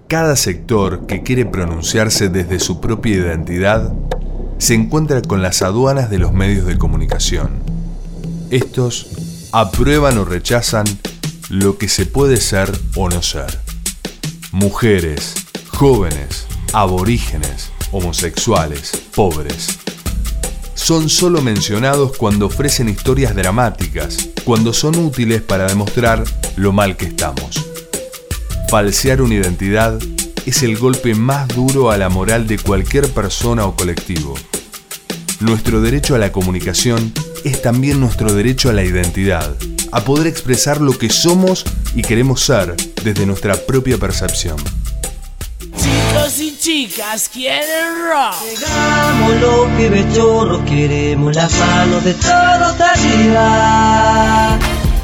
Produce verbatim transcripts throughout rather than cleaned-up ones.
Cada sector que quiere pronunciarse desde su propia identidad se encuentra con las aduanas de los medios de comunicación. Estos aprueban o rechazan lo que se puede ser o no ser. Mujeres, jóvenes, aborígenes, homosexuales, pobres. Son solo mencionados cuando ofrecen historias dramáticas, cuando son útiles para demostrar lo mal que estamos. Falsear una identidad es el golpe más duro a la moral de cualquier persona o colectivo. Nuestro derecho a la comunicación es también nuestro derecho a la identidad, a poder expresar lo que somos y queremos ser desde nuestra propia percepción. Chicos y chicas quieren rock. Llegamos los pibes chorros, queremos las manos de todos arriba.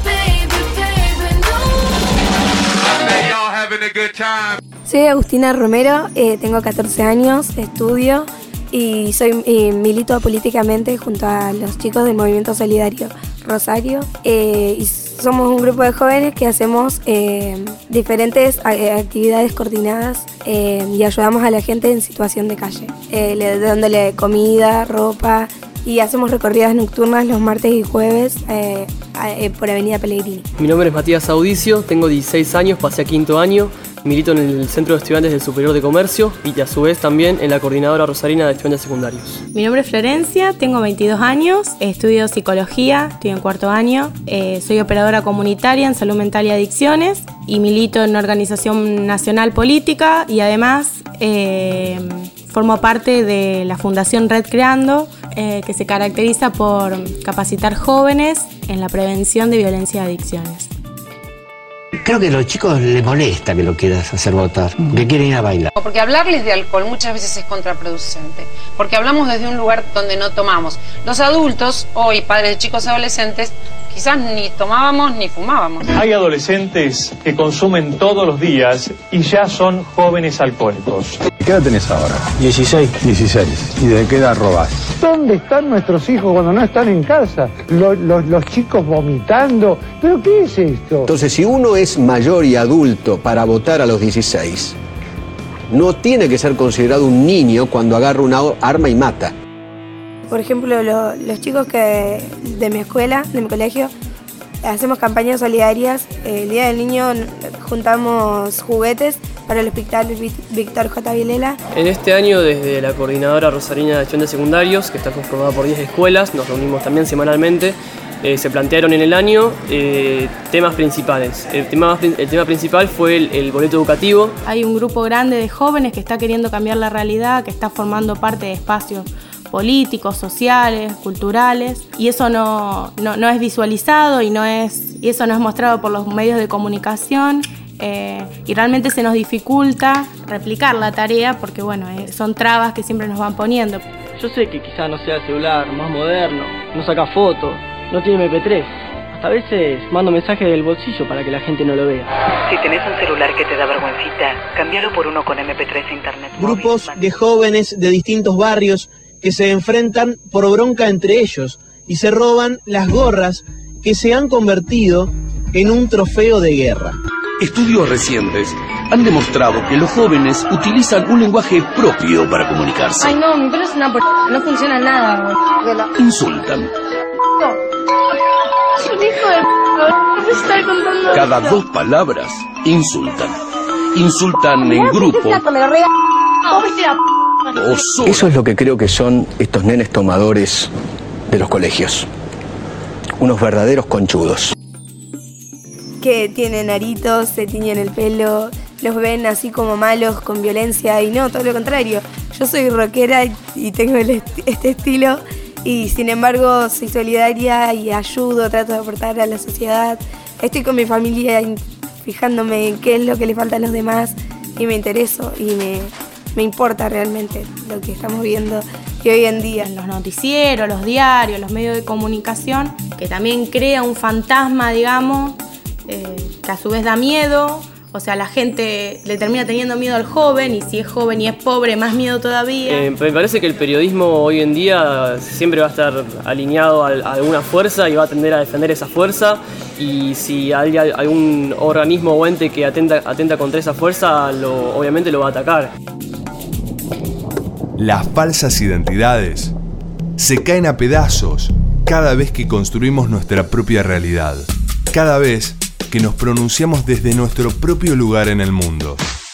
Soy Agustina Romero, eh, tengo catorce años, estudio y soy eh, milito políticamente junto a los chicos del Movimiento Solidario Rosario. Eh, y somos un grupo de jóvenes que hacemos eh, diferentes a- actividades coordinadas eh, y ayudamos a la gente en situación de calle, eh, le- dándole comida, ropa, y hacemos recorridas nocturnas los martes y jueves eh, a- eh, por Avenida Pellegrini. Mi nombre es Matías Audicio, tengo dieciséis años, pasé a quinto año, milito en el Centro de Estudiantes del Superior de Comercio y a su vez también en la Coordinadora Rosarina de Estudiantes Secundarios. Mi nombre es Florencia, tengo veintidós años, estudio psicología, estoy en cuarto año, eh, soy operadora comunitaria en salud mental y adicciones y milito en una organización nacional política y además eh, formo parte de la Fundación Red Creando, eh, que se caracteriza por capacitar jóvenes en la prevención de violencia y adicciones. Creo que a los chicos les molesta que lo quieras hacer votar, que quieren ir a bailar. Porque hablarles de alcohol muchas veces es contraproducente, porque hablamos desde un lugar donde no tomamos. Los adultos, hoy padres de chicos adolescentes, quizás ni tomábamos ni fumábamos. Hay adolescentes que consumen todos los días y ya son jóvenes alcohólicos. ¿Qué edad tenés ahora? dieciséis. dieciséis. ¿Y de qué edad robás? ¿Dónde están nuestros hijos cuando no están en casa? Los, los, los chicos vomitando. ¿Pero qué es esto? Entonces, si uno es mayor y adulto para votar a los dieciséis, no tiene que ser considerado un niño cuando agarra una arma y mata. Por ejemplo, lo- los chicos que de mi escuela, de mi colegio, hacemos campañas solidarias. El Día del Niño n- juntamos juguetes para el Hospital Vi- Víctor J. Vilela. En este año, desde la Coordinadora Rosarina de Estudiantes Secundarios, que está conformada por diez escuelas, nos reunimos también semanalmente, eh, se plantearon en el año eh, temas principales. El tema, más prin- el tema principal fue el, el boleto educativo. Hay un grupo grande de jóvenes que está queriendo cambiar la realidad, que está formando parte de espacios políticos, sociales, culturales, y eso no, no, no es visualizado y, no es, y eso no es mostrado por los medios de comunicación, eh, y realmente se nos dificulta replicar la tarea porque bueno, eh, son trabas que siempre nos van poniendo. Yo sé que quizá no sea el celular más moderno, no saca fotos, no tiene eme pe tres. Hasta a veces mando mensajes del bolsillo para que la gente no lo vea. Si tenés un celular que te da vergüencita, cámbialo por uno con eme pe tres e internet. Grupos de jóvenes de distintos barrios que se enfrentan por bronca entre ellos y se roban las gorras que se han convertido en un trofeo de guerra. Estudios recientes han demostrado que los jóvenes utilizan un lenguaje propio para comunicarse. Ay no, mi pelo es una por... no funciona nada. Insultan. Hijo de p... ¿qué está contando? Cada dos palabras insultan. Insultan en grupo o solo. Eso es lo que creo que son estos nenes tomadores de los colegios. Unos verdaderos conchudos. Que tienen aritos, se tiñen el pelo, los ven así como malos, con violencia, y no, todo lo contrario. Yo soy rockera y- y tengo el est- este estilo, y sin embargo soy solidaria y ayudo, trato de aportar a la sociedad. Estoy con mi familia in- fijándome en qué es lo que le falta a los demás y me intereso y me, me importa realmente lo que estamos viendo y hoy en día. Los noticieros, los diarios, los medios de comunicación, que también crea un fantasma, digamos, eh, que a su vez da miedo, O sea, la gente le termina teniendo miedo al joven, y si es joven y es pobre, más miedo todavía. Eh, me parece que el periodismo hoy en día siempre va a estar alineado a, a alguna fuerza y va a tender a defender esa fuerza, y si hay algún organismo o ente que atenta, atenta contra esa fuerza, lo, obviamente lo va a atacar. Las falsas identidades se caen a pedazos cada vez que construimos nuestra propia realidad, cada vez que nos pronunciamos desde nuestro propio lugar en el mundo.